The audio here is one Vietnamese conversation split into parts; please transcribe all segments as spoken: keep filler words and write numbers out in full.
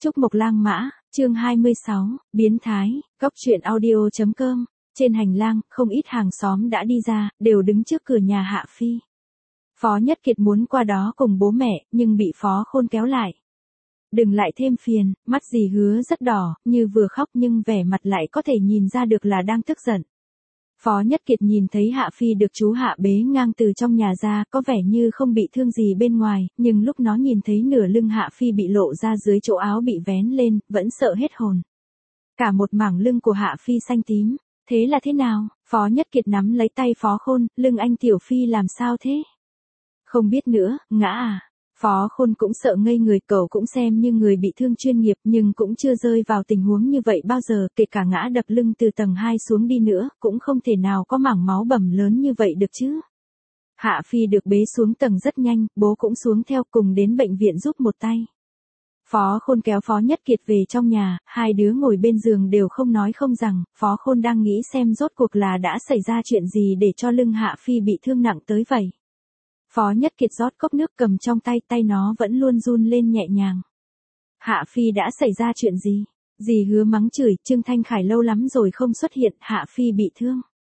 Trúc Mộc Lang Mã, chương hai mươi sáu, biến thái, Cóc truyện audio.com. Trên hành lang, không ít hàng xóm đã đi ra, đều đứng trước cửa nhà Hạ Phi. Phó Nhất Kiệt muốn qua đó cùng bố mẹ, nhưng bị Phó Khôn kéo lại. Đừng lại thêm phiền, mắt dì Hứa rất đỏ, như vừa khóc nhưng vẻ mặt lại có thể nhìn ra được là đang tức giận. Phó Nhất Kiệt nhìn thấy Hạ Phi được chú Hạ bế ngang từ trong nhà ra, có vẻ như không bị thương gì bên ngoài, nhưng lúc nó nhìn thấy nửa lưng Hạ Phi bị lộ ra dưới chỗ áo bị vén lên, vẫn sợ hết hồn. Cả một mảng lưng của Hạ Phi xanh tím, thế là thế nào? Phó Nhất Kiệt nắm lấy tay Phó Khôn, lưng anh Tiểu Phi làm sao thế? Không biết nữa, ngã à? Phó Khôn cũng sợ ngây người, cậu cũng xem như người bị thương chuyên nghiệp nhưng cũng chưa rơi vào tình huống như vậy bao giờ, kể cả ngã đập lưng từ tầng hai xuống đi nữa, cũng không thể nào có mảng máu bầm lớn như vậy được chứ. Hạ Phi được bế xuống tầng rất nhanh, bố cũng xuống theo cùng đến bệnh viện giúp một tay. Phó Khôn kéo Phó Nhất Kiệt về trong nhà, hai đứa ngồi bên giường đều không nói không rằng, Phó Khôn đang nghĩ xem rốt cuộc là đã xảy ra chuyện gì để cho lưng Hạ Phi bị thương nặng tới vậy. Phó Nhất Kiệt rót cốc nước cầm trong tay, tay nó vẫn luôn run lên nhẹ nhàng. Hạ Phi đã xảy ra chuyện gì? Dì Hứa mắng chửi, Trương Thanh Khải lâu lắm rồi không xuất hiện, Hạ Phi bị thương.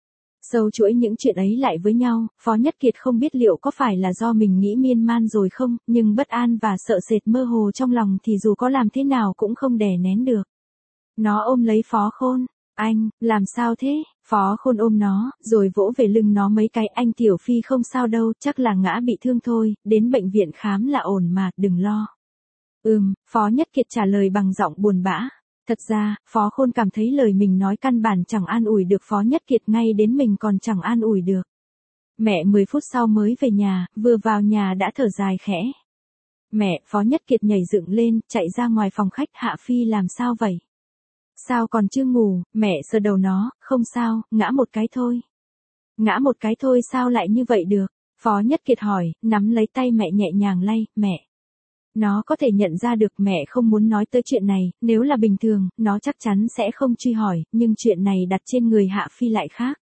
Sâu chuỗi những chuyện ấy lại với nhau, Phó Nhất Kiệt không biết liệu có phải là do mình nghĩ miên man rồi không, nhưng bất an và sợ sệt mơ hồ trong lòng thì dù có làm thế nào cũng không đè nén được. Nó ôm lấy Phó Khôn. Anh, làm sao thế? Phó Khôn ôm nó, rồi vỗ về lưng nó mấy cái, anh Tiểu Phi không sao đâu, chắc là ngã bị thương thôi, đến bệnh viện khám là ổn mà, đừng lo. Ừm, Phó Nhất Kiệt trả lời bằng giọng buồn bã. Thật ra, Phó Khôn cảm thấy lời mình nói căn bản chẳng an ủi được Phó Nhất Kiệt, ngay đến mình còn chẳng an ủi được. Mẹ mười phút sau mới về nhà, vừa vào nhà đã thở dài khẽ. Mẹ, Phó Nhất Kiệt nhảy dựng lên, chạy ra ngoài phòng khách, Hạ Phi làm sao vậy? Sao còn chưa ngủ? Mẹ sờ đầu nó, không sao, ngã một cái thôi. Ngã một cái thôi sao lại như vậy được? Phó Nhất Kiệt hỏi, nắm lấy tay mẹ nhẹ nhàng lay, mẹ. Nó có thể nhận ra được mẹ không muốn nói tới chuyện này, nếu là bình thường, nó chắc chắn sẽ không truy hỏi, nhưng chuyện này đặt trên người Hạ Phi lại khác.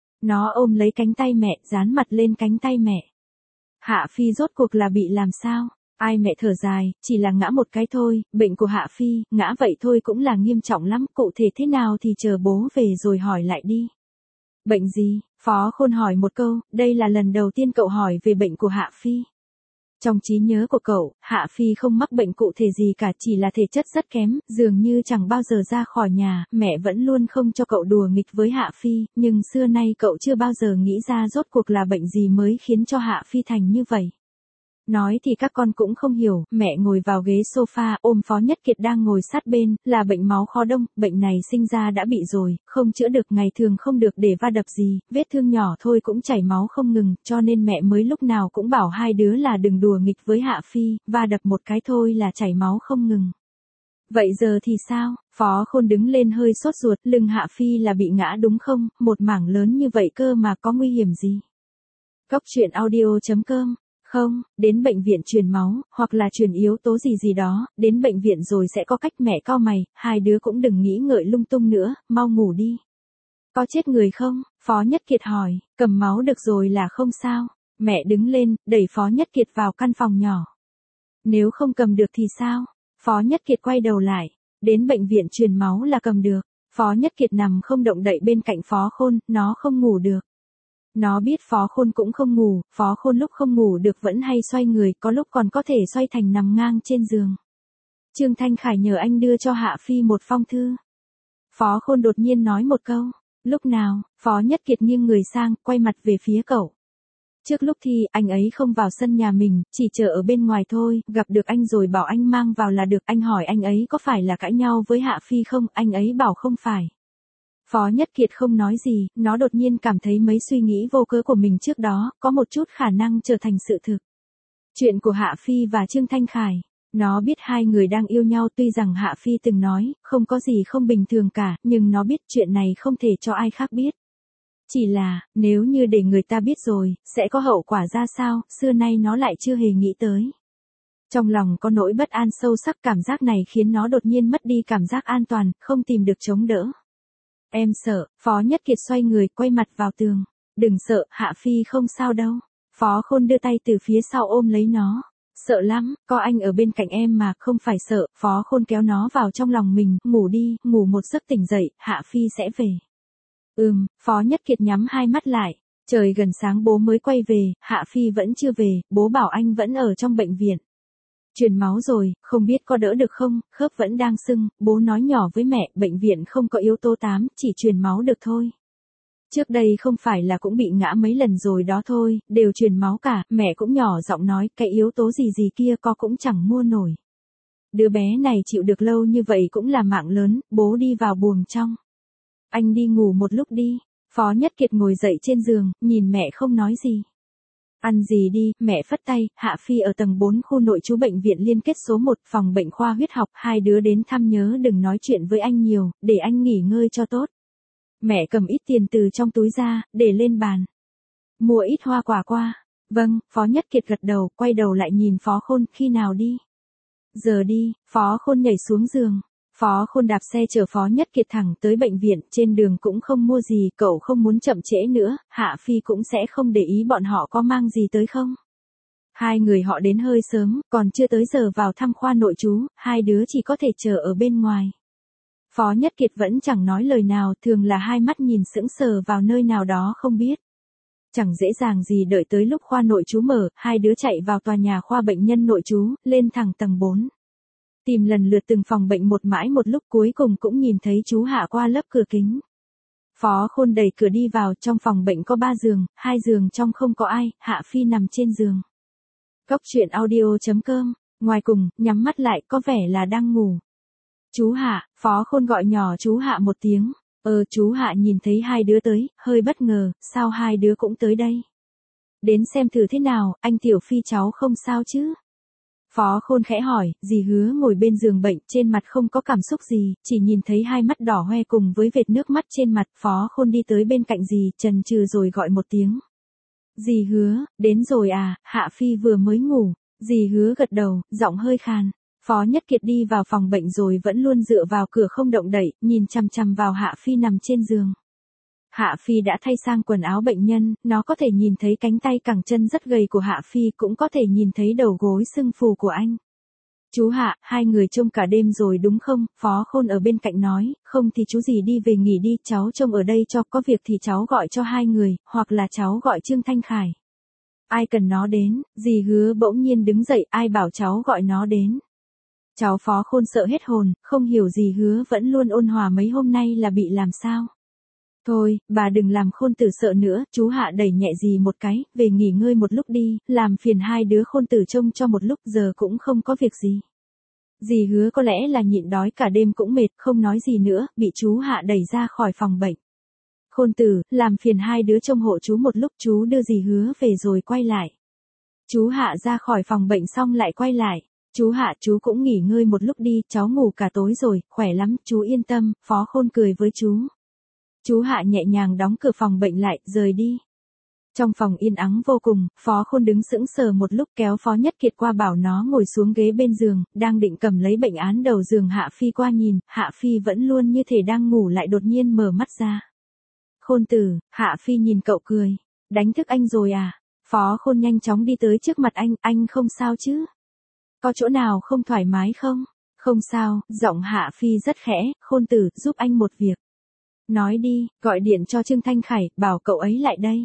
Nó ôm lấy cánh tay mẹ, dán mặt lên cánh tay mẹ. Hạ Phi rốt cuộc là bị làm sao? Ai mẹ thở dài, chỉ là ngã một cái thôi, bệnh của Hạ Phi, ngã vậy thôi cũng là nghiêm trọng lắm, cụ thể thế nào thì chờ bố về rồi hỏi lại đi. Bệnh gì? Phó Khôn hỏi một câu, đây là lần đầu tiên cậu hỏi về bệnh của Hạ Phi. Trong trí nhớ của cậu, Hạ Phi không mắc bệnh cụ thể gì cả, chỉ là thể chất rất kém, dường như chẳng bao giờ ra khỏi nhà, mẹ vẫn luôn không cho cậu đùa nghịch với Hạ Phi, nhưng xưa nay cậu chưa bao giờ nghĩ ra rốt cuộc là bệnh gì mới khiến cho Hạ Phi thành như vậy. Nói thì các con cũng không hiểu, mẹ ngồi vào ghế sofa, ôm Phó Nhất Kiệt đang ngồi sát bên, là bệnh máu khó đông, bệnh này sinh ra đã bị rồi, không chữa được, ngày thường không được để va đập gì, vết thương nhỏ thôi cũng chảy máu không ngừng, cho nên mẹ mới lúc nào cũng bảo hai đứa là đừng đùa nghịch với Hạ Phi, va đập một cái thôi là chảy máu không ngừng. Vậy giờ thì sao? Phó Khôn đứng lên hơi sốt ruột, lưng Hạ Phi là bị ngã đúng không, một mảng lớn như vậy cơ mà có nguy hiểm gì? Cóc truyện audio.com. Không, đến bệnh viện truyền máu, hoặc là truyền yếu tố gì gì đó, đến bệnh viện rồi sẽ có cách. Mẹ cau mày, hai đứa cũng đừng nghĩ ngợi lung tung nữa, mau ngủ đi. Có chết người không? Phó Nhất Kiệt hỏi, cầm máu được rồi là không sao. Mẹ đứng lên, đẩy Phó Nhất Kiệt vào căn phòng nhỏ. Nếu không cầm được thì sao? Phó Nhất Kiệt quay đầu lại, đến bệnh viện truyền máu là cầm được. Phó Nhất Kiệt nằm không động đậy bên cạnh Phó Khôn, nó không ngủ được. Nó biết Phó Khôn cũng không ngủ, Phó Khôn lúc không ngủ được vẫn hay xoay người, có lúc còn có thể xoay thành nằm ngang trên giường. Trương Thanh Khải nhờ anh đưa cho Hạ Phi một phong thư. Phó Khôn đột nhiên nói một câu, lúc nào? Phó Nhất Kiệt nghiêng người sang, quay mặt về phía cậu. Trước lúc thi, anh ấy không vào sân nhà mình, chỉ chờ ở bên ngoài thôi, gặp được anh rồi bảo anh mang vào là được, anh hỏi anh ấy có phải là cãi nhau với Hạ Phi không, anh ấy bảo không phải. Phó Nhất Kiệt không nói gì, nó đột nhiên cảm thấy mấy suy nghĩ vô cớ của mình trước đó, có một chút khả năng trở thành sự thực. Chuyện của Hạ Phi và Trương Thanh Khải. Nó biết hai người đang yêu nhau, tuy rằng Hạ Phi từng nói, không có gì không bình thường cả, nhưng nó biết chuyện này không thể cho ai khác biết. Chỉ là, nếu như để người ta biết rồi, sẽ có hậu quả ra sao, xưa nay nó lại chưa hề nghĩ tới. Trong lòng có nỗi bất an sâu sắc, cảm giác này khiến nó đột nhiên mất đi cảm giác an toàn, không tìm được chống đỡ. Em sợ, Phó Nhất Kiệt xoay người, quay mặt vào tường. Đừng sợ, Hạ Phi không sao đâu. Phó Khôn đưa tay từ phía sau ôm lấy nó. Sợ lắm, có anh ở bên cạnh em mà, không phải sợ. Phó Khôn kéo nó vào trong lòng mình, ngủ đi, ngủ một giấc tỉnh dậy, Hạ Phi sẽ về. Ừm, Phó Nhất Kiệt nhắm hai mắt lại. Trời gần sáng bố mới quay về, Hạ Phi vẫn chưa về, bố bảo anh vẫn ở trong bệnh viện. Truyền máu rồi, không biết có đỡ được không, khớp vẫn đang sưng, bố nói nhỏ với mẹ, bệnh viện không có yếu tố tám, chỉ truyền máu được thôi. Trước đây không phải là cũng bị ngã mấy lần rồi đó thôi, đều truyền máu cả, mẹ cũng nhỏ giọng nói, cái yếu tố gì gì kia có cũng chẳng mua nổi. Đứa bé này chịu được lâu như vậy cũng là mạng lớn, bố đi vào buồng trong. Anh đi ngủ một lúc đi. Phó Nhất Kiệt ngồi dậy trên giường, nhìn mẹ không nói gì. Ăn gì đi, mẹ phất tay. Hạ Phi ở tầng bốn khu nội trú bệnh viện liên kết số một, phòng bệnh khoa huyết học, hai đứa đến thăm nhớ đừng nói chuyện với anh nhiều, để anh nghỉ ngơi cho tốt. Mẹ cầm ít tiền từ trong túi ra, để lên bàn. Mua ít hoa quả qua. Vâng, Phó Nhất Kiệt gật đầu, quay đầu lại nhìn Phó Khôn, khi nào đi? Giờ đi. Phó Khôn nhảy xuống giường. Phó Khôn đạp xe chở Phó Nhất Kiệt thẳng tới bệnh viện, trên đường cũng không mua gì, cậu không muốn chậm trễ nữa, Hạ Phi cũng sẽ không để ý bọn họ có mang gì tới không. Hai người họ đến hơi sớm, còn chưa tới giờ vào thăm khoa nội trú, hai đứa chỉ có thể chờ ở bên ngoài. Phó Nhất Kiệt vẫn chẳng nói lời nào, thường là hai mắt nhìn sững sờ vào nơi nào đó không biết. Chẳng dễ dàng gì đợi tới lúc khoa nội trú mở, hai đứa chạy vào tòa nhà khoa bệnh nhân nội trú, lên thẳng tầng bốn. Tìm lần lượt từng phòng bệnh một mãi một lúc cuối cùng cũng nhìn thấy chú Hạ qua lớp cửa kính. Phó Khôn đẩy cửa đi vào, trong phòng bệnh có ba giường, hai giường trong không có ai, Hạ Phi nằm trên giường. Cốc truyện audio chấm com, ngoài cùng, nhắm mắt lại có vẻ là đang ngủ. Chú Hạ, Phó Khôn gọi nhỏ chú Hạ một tiếng. Ờ chú Hạ nhìn thấy hai đứa tới, hơi bất ngờ, sao hai đứa cũng tới đây? Đến xem thử thế nào, anh Tiểu Phi cháu không sao chứ? Phó Khôn khẽ hỏi, dì Hứa ngồi bên giường bệnh, trên mặt không có cảm xúc gì, chỉ nhìn thấy hai mắt đỏ hoe cùng với vệt nước mắt trên mặt. Phó Khôn đi tới bên cạnh dì, chần chừ rồi gọi một tiếng. Dì Hứa, đến rồi à, Hạ Phi vừa mới ngủ. Dì Hứa gật đầu, giọng hơi khàn. Phó Nhất Kiệt đi vào phòng bệnh rồi vẫn luôn dựa vào cửa không động đậy, nhìn chằm chằm vào Hạ Phi nằm trên giường. Hạ Phi đã thay sang quần áo bệnh nhân, nó có thể nhìn thấy cánh tay cẳng chân rất gầy của Hạ Phi, cũng có thể nhìn thấy đầu gối sưng phù của anh. Chú Hạ, hai người trông cả đêm rồi đúng không? Phó Khôn ở bên cạnh nói, không thì chú gì đi về nghỉ đi, cháu trông ở đây cho, có việc thì cháu gọi cho hai người, hoặc là cháu gọi Trương Thanh Khải. Ai cần nó đến? Dì Hứa bỗng nhiên đứng dậy, ai bảo cháu gọi nó đến? Cháu Phó Khôn sợ hết hồn, không hiểu dì Hứa vẫn luôn ôn hòa mấy hôm nay là bị làm sao. Thôi, bà đừng làm Khôn Tử sợ nữa, chú Hạ đẩy nhẹ dì một cái, về nghỉ ngơi một lúc đi, làm phiền hai đứa Khôn Tử trông cho một lúc, giờ cũng không có việc gì. Dì Hứa có lẽ là nhịn đói cả đêm cũng mệt, không nói gì nữa, bị chú Hạ đẩy ra khỏi phòng bệnh. Khôn Tử, làm phiền hai đứa trông hộ chú một lúc, chú đưa dì Hứa về rồi quay lại. Chú Hạ ra khỏi phòng bệnh xong lại quay lại. Chú Hạ, chú cũng nghỉ ngơi một lúc đi, cháu ngủ cả tối rồi, khỏe lắm, chú yên tâm. Phó Khôn cười với chú. Chú Hạ nhẹ nhàng đóng cửa phòng bệnh lại, rời đi. Trong phòng yên ắng vô cùng, Phó Khôn đứng sững sờ một lúc, kéo Phó Nhất Kiệt qua bảo nó ngồi xuống ghế bên giường, đang định cầm lấy bệnh án đầu giường. Hạ Phi qua nhìn, Hạ Phi vẫn luôn như thể đang ngủ lại đột nhiên mở mắt ra. Khôn Tử, Hạ Phi nhìn cậu cười. Đánh thức anh rồi à? Phó Khôn nhanh chóng đi tới trước mặt anh, anh không sao chứ? Có chỗ nào không thoải mái không? Không sao, giọng Hạ Phi rất khẽ, Khôn Tử, giúp anh một việc. Nói đi, gọi điện cho Trương Thanh Khải, bảo cậu ấy lại đây.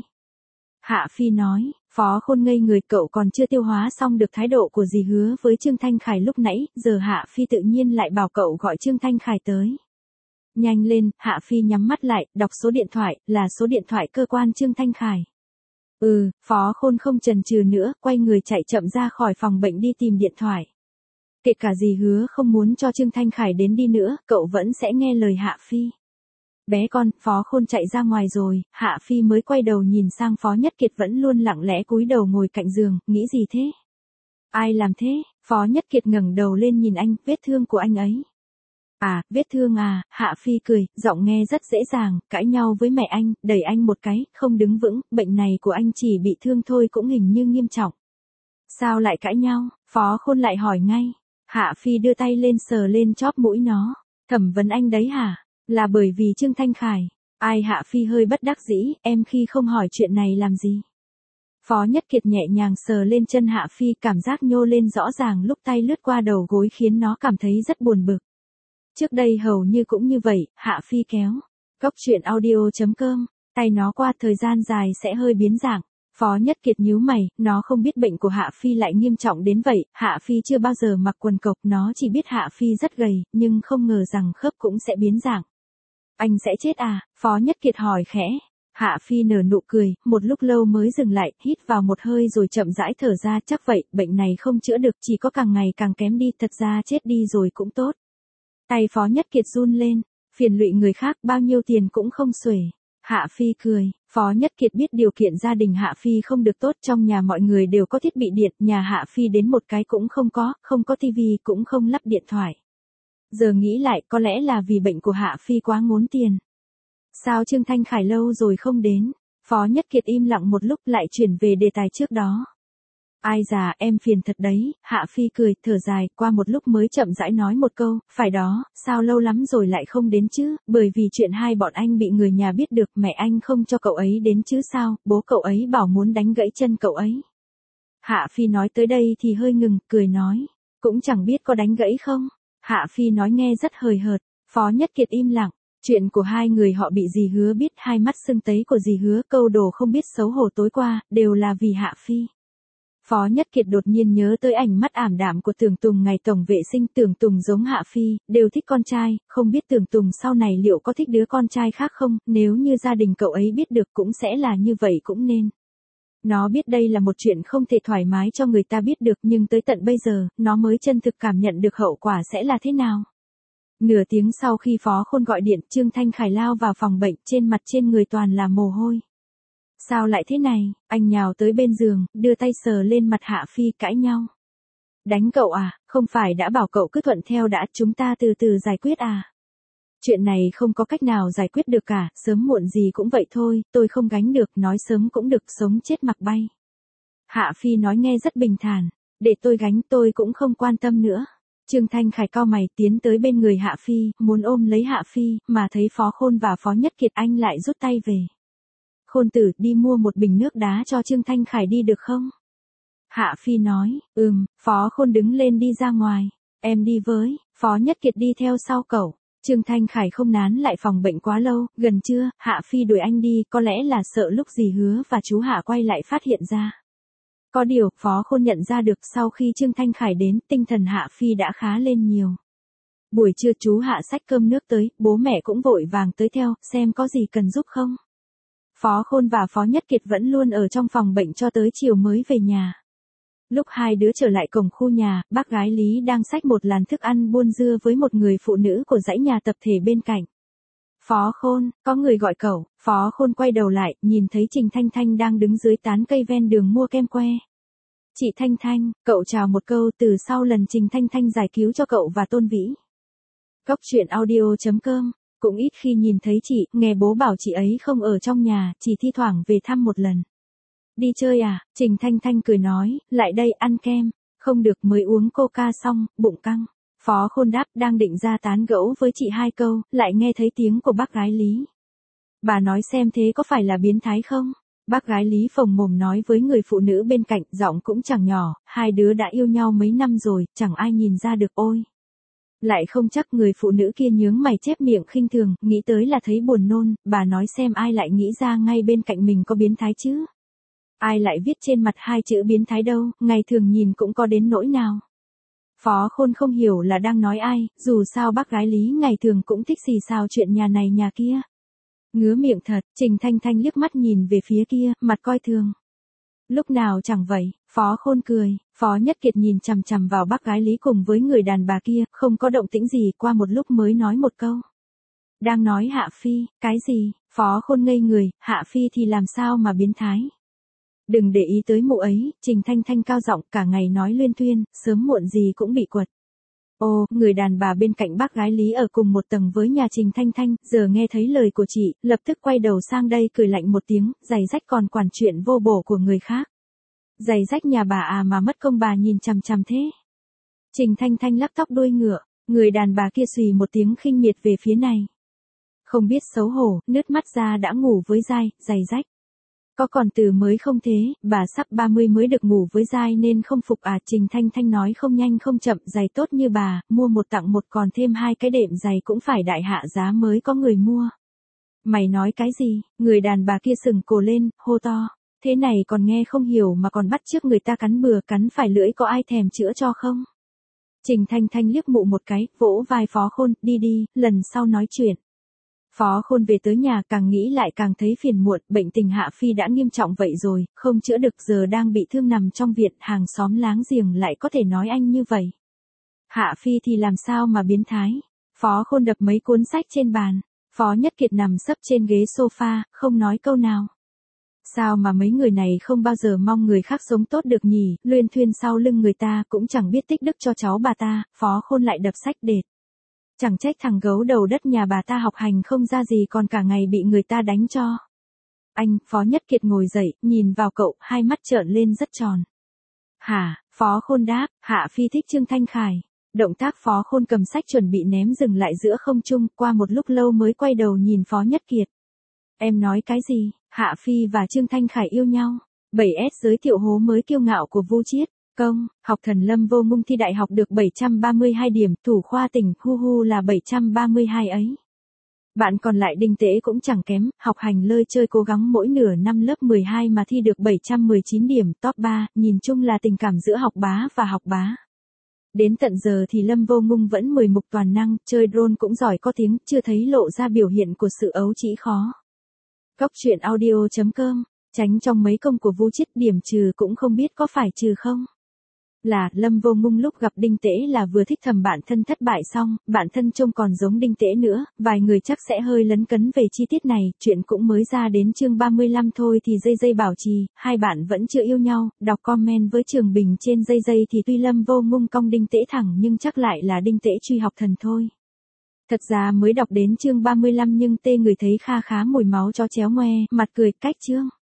Hạ Phi nói, Phó Khôn ngây người, cậu còn chưa tiêu hóa xong được thái độ của dì Hứa với Trương Thanh Khải lúc nãy, giờ Hạ Phi tự nhiên lại bảo cậu gọi Trương Thanh Khải tới. Nhanh lên, Hạ Phi nhắm mắt lại, đọc số điện thoại, là số điện thoại cơ quan Trương Thanh Khải. Ừ, Phó Khôn không chần chừ nữa, quay người chạy chậm ra khỏi phòng bệnh đi tìm điện thoại. Kể cả dì Hứa không muốn cho Trương Thanh Khải đến đi nữa, cậu vẫn sẽ nghe lời Hạ Phi. Bé con, Phó Khôn chạy ra ngoài rồi, Hạ Phi mới quay đầu nhìn sang Phó Nhất Kiệt vẫn luôn lặng lẽ cúi đầu ngồi cạnh giường, nghĩ gì thế? Ai làm thế? Phó Nhất Kiệt ngẩng đầu lên nhìn anh, vết thương của anh ấy. À, vết thương à, Hạ Phi cười, giọng nghe rất dễ dàng, cãi nhau với mẹ anh, đẩy anh một cái, không đứng vững, bệnh này của anh chỉ bị thương thôi cũng hình như nghiêm trọng. Sao lại cãi nhau? Phó Khôn lại hỏi ngay. Hạ Phi đưa tay lên sờ lên chóp mũi nó. Thẩm vấn anh đấy hả? Là bởi vì Trương Thanh Khải. Ai? Hạ Phi hơi bất đắc dĩ, em khi không hỏi chuyện này làm gì? Phó Nhất Kiệt nhẹ nhàng sờ lên chân Hạ Phi, cảm giác nhô lên rõ ràng lúc tay lướt qua đầu gối khiến nó cảm thấy rất buồn bực. Trước đây hầu như cũng như vậy, Hạ Phi kéo. Cốc truyện audio chấm com, tay nó qua thời gian dài sẽ hơi biến dạng. Phó Nhất Kiệt nhíu mày, nó không biết bệnh của Hạ Phi lại nghiêm trọng đến vậy, Hạ Phi chưa bao giờ mặc quần cộc, nó chỉ biết Hạ Phi rất gầy, nhưng không ngờ rằng khớp cũng sẽ biến dạng. Anh sẽ chết à? Phó Nhất Kiệt hỏi khẽ. Hạ Phi nở nụ cười, một lúc lâu mới dừng lại, hít vào một hơi rồi chậm rãi thở ra, chắc vậy, bệnh này không chữa được, chỉ có càng ngày càng kém đi, thật ra chết đi rồi cũng tốt. Tay Phó Nhất Kiệt run lên, phiền lụy người khác bao nhiêu tiền cũng không xuể. Hạ Phi cười, Phó Nhất Kiệt biết điều kiện gia đình Hạ Phi không được tốt, trong nhà mọi người đều có thiết bị điện, nhà Hạ Phi đến một cái cũng không có, không có tivi cũng không lắp điện thoại. Giờ nghĩ lại có lẽ là vì bệnh của Hạ Phi quá ngốn tiền. Sao Trương Thanh Khải lâu rồi không đến? Phó Nhất Kiệt im lặng một lúc lại chuyển về đề tài trước đó. Ai già, em phiền thật đấy, Hạ Phi cười, thở dài, qua một lúc mới chậm rãi nói một câu, phải đó, sao lâu lắm rồi lại không đến chứ, bởi vì chuyện hai bọn anh bị người nhà biết được, mẹ anh không cho cậu ấy đến chứ sao, bố cậu ấy bảo muốn đánh gãy chân cậu ấy. Hạ Phi nói tới đây thì hơi ngừng, cười nói, cũng chẳng biết có đánh gãy không. Hạ Phi nói nghe rất hời hợt, Phó Nhất Kiệt im lặng. Chuyện của hai người họ bị dì Hứa biết, hai mắt sưng tấy của dì Hứa, câu đồ không biết xấu hổ tối qua, đều là vì Hạ Phi. Phó Nhất Kiệt đột nhiên nhớ tới ảnh mắt ảm đạm của Tưởng Tùng ngày tổng vệ sinh, Tưởng Tùng giống Hạ Phi, đều thích con trai, không biết Tưởng Tùng sau này liệu có thích đứa con trai khác không, nếu như gia đình cậu ấy biết được cũng sẽ là như vậy cũng nên. Nó biết đây là một chuyện không thể thoải mái cho người ta biết được, nhưng tới tận bây giờ, nó mới chân thực cảm nhận được hậu quả sẽ là thế nào. Nửa tiếng sau khi Phó Khôn gọi điện, Trương Thanh Khải lao vào phòng bệnh, trên mặt trên người toàn là mồ hôi. Sao lại thế này? Anh nhào tới bên giường, đưa tay sờ lên mặt Hạ Phi, cãi nhau. Đánh cậu à? Không phải đã bảo cậu cứ thuận theo đã, chúng ta từ từ giải quyết à? Chuyện này không có cách nào giải quyết được cả, sớm muộn gì cũng vậy thôi, tôi không gánh được, nói sớm cũng được, sống chết mặc bay. Hạ Phi nói nghe rất bình thản, để tôi gánh, tôi cũng không quan tâm nữa. Trương Thanh Khải cau mày tiến tới bên người Hạ Phi, muốn ôm lấy Hạ Phi, mà thấy Phó Khôn và Phó Nhất Kiệt, anh lại rút tay về. Khôn tử, đi mua một bình nước đá cho Trương Thanh Khải đi được không? Hạ Phi nói, ừm, Phó Khôn đứng lên đi ra ngoài, em đi với, Phó Nhất Kiệt đi theo sau cậu. Trương Thanh Khải không nán lại phòng bệnh quá lâu, gần trưa, Hạ Phi đuổi anh đi, có lẽ là sợ lúc dì Hứa và chú Hạ quay lại phát hiện ra. Có điều, Phó Khôn nhận ra được sau khi Trương Thanh Khải đến, tinh thần Hạ Phi đã khá lên nhiều. Buổi trưa chú Hạ xách cơm nước tới, bố mẹ cũng vội vàng tới theo, xem có gì cần giúp không. Phó Khôn và Phó Nhất Kiệt vẫn luôn ở trong phòng bệnh cho tới chiều mới về nhà. Lúc hai đứa trở lại cổng khu nhà, bác gái Lý đang xách một làn thức ăn buôn dưa với một người phụ nữ của dãy nhà tập thể bên cạnh. Phó Khôn, có người gọi cậu. Phó Khôn quay đầu lại, nhìn thấy Trình Thanh Thanh đang đứng dưới tán cây ven đường mua kem que. Chị Thanh Thanh, cậu chào một câu, từ sau lần Trình Thanh Thanh giải cứu cho cậu và Tôn Vĩ. Cốc truyện audio chấm com, cũng ít khi nhìn thấy chị, nghe bố bảo chị ấy không ở trong nhà, chỉ thi thoảng về thăm một lần. Đi chơi à? Trình Thanh Thanh cười nói, lại đây ăn kem. Không được, mới uống coca xong, bụng căng. Phó Khôn đáp, đang định ra tán gẫu với chị hai câu, lại nghe thấy tiếng của bác gái Lý. Bà nói xem thế có phải là biến thái không? Bác gái Lý phồng mồm nói với người phụ nữ bên cạnh, giọng cũng chẳng nhỏ, hai đứa đã yêu nhau mấy năm rồi, chẳng ai nhìn ra được ôi. Lại không chắc, người phụ nữ kia nhướng mày chép miệng khinh thường, nghĩ tới là thấy buồn nôn, bà nói xem ai lại nghĩ ra ngay bên cạnh mình có biến thái chứ? Ai lại viết trên mặt hai chữ biến thái đâu, ngày thường nhìn cũng có đến nỗi nào. Phó Khôn không hiểu là đang nói ai, dù sao bác gái Lý ngày thường cũng thích xì xào chuyện nhà này nhà kia. Ngứa miệng thật, Trình Thanh Thanh liếc mắt nhìn về phía kia, mặt coi thường. Lúc nào chẳng vậy, Phó Khôn cười, Phó Nhất Kiệt nhìn chằm chằm vào bác gái Lý cùng với người đàn bà kia, không có động tĩnh gì, qua một lúc mới nói một câu. Đang nói Hạ Phi, cái gì? Phó Khôn ngây người, Hạ Phi thì làm sao mà biến thái? Đừng để ý tới mụ ấy, Trình Thanh Thanh cao giọng, cả ngày nói luyên thuyên, sớm muộn gì cũng bị quật. Ồ, người đàn bà bên cạnh bác gái Lý ở cùng một tầng với nhà Trình Thanh Thanh, giờ nghe thấy lời của chị, lập tức quay đầu sang đây cười lạnh một tiếng, giày rách còn quản chuyện vô bổ của người khác. Giày rách nhà bà à mà mất công bà nhìn chằm chằm thế. Trình Thanh Thanh lắc tóc đuôi ngựa, người đàn bà kia xùy một tiếng khinh miệt về phía này. Không biết xấu hổ, nứt mắt ra đã ngủ với dai, giày rách. Có còn từ mới không thế, bà sắp ba mươi mới được ngủ với giai nên không phục à. Trình Thanh Thanh nói không nhanh không chậm, giày tốt như bà, mua một tặng một còn thêm hai cái đệm giày cũng phải đại hạ giá mới có người mua. Mày nói cái gì? Người đàn bà kia sừng cổ lên, hô to. Thế này còn nghe không hiểu mà còn bắt chước người ta cắn bừa cắn phải lưỡi, có ai thèm chữa cho không? Trình Thanh Thanh liếc mụ một cái, vỗ vai Phó Khôn, đi đi, lần sau nói chuyện. Phó Khôn về tới nhà càng nghĩ lại càng thấy phiền muộn, bệnh tình Hạ Phi đã nghiêm trọng vậy rồi, không chữa được giờ đang bị thương nằm trong viện, hàng xóm láng giềng lại có thể nói anh như vậy. Hạ Phi thì làm sao mà biến thái? Phó Khôn đập mấy cuốn sách trên bàn, Phó Nhất Kiệt nằm sấp trên ghế sofa, không nói câu nào. Sao mà mấy người này không bao giờ mong người khác sống tốt được nhỉ, luyên thuyên sau lưng người ta cũng chẳng biết tích đức cho cháu bà ta, Phó Khôn lại đập sách đệt. Chẳng trách thằng gấu đầu đất nhà bà ta học hành không ra gì còn cả ngày bị người ta đánh cho. Anh, Phó Nhất Kiệt ngồi dậy, nhìn vào cậu, hai mắt trợn lên rất tròn. Hả, Phó Khôn đáp, Hạ Phi thích Trương Thanh Khải. Động tác Phó Khôn cầm sách chuẩn bị ném dừng lại giữa không trung, qua một lúc lâu mới quay đầu nhìn Phó Nhất Kiệt. Em nói cái gì? Hạ Phi và Trương Thanh Khải yêu nhau. bảy S giới thiệu hố mới kiêu ngạo của Vu Chiết. Công, học thần Lâm Vô Ngung thi đại học được bảy trăm ba mươi hai điểm, thủ khoa tỉnh, hu hu là bảy trăm ba mươi hai ấy. Bạn còn lại Đinh Tế cũng chẳng kém, học hành lơi chơi cố gắng mỗi nửa năm lớp mười hai mà thi được bảy trăm mười chín điểm, top ba, nhìn chung là tình cảm giữa học bá và học bá. Đến tận giờ thì Lâm Vô Ngung vẫn mười mục toàn năng, chơi drone cũng giỏi có tiếng, chưa thấy lộ ra biểu hiện của sự ấu trĩ khó. Cóc truyện audio chấm com, tránh trong mấy công của Vu Chiết, điểm trừ cũng không biết có phải trừ không. Là, Lâm Vô Ngung lúc gặp Đinh Tế là vừa thích thầm bạn thân thất bại xong, bạn thân trông còn giống Đinh Tế nữa, vài người chắc sẽ hơi lấn cấn về chi tiết này, chuyện cũng mới ra đến chương ba mươi lăm thôi thì Dây Dây bảo trì, hai bạn vẫn chưa yêu nhau, đọc comment với Trường Bình trên Dây Dây thì tuy Lâm Vô Ngung cong Đinh Tế thẳng nhưng chắc lại là Đinh Tế truy học thần thôi. Thật ra mới đọc đến chương ba mươi lăm nhưng tê người thấy kha khá mùi máu chó chéo ngoe, mặt cười cách chương.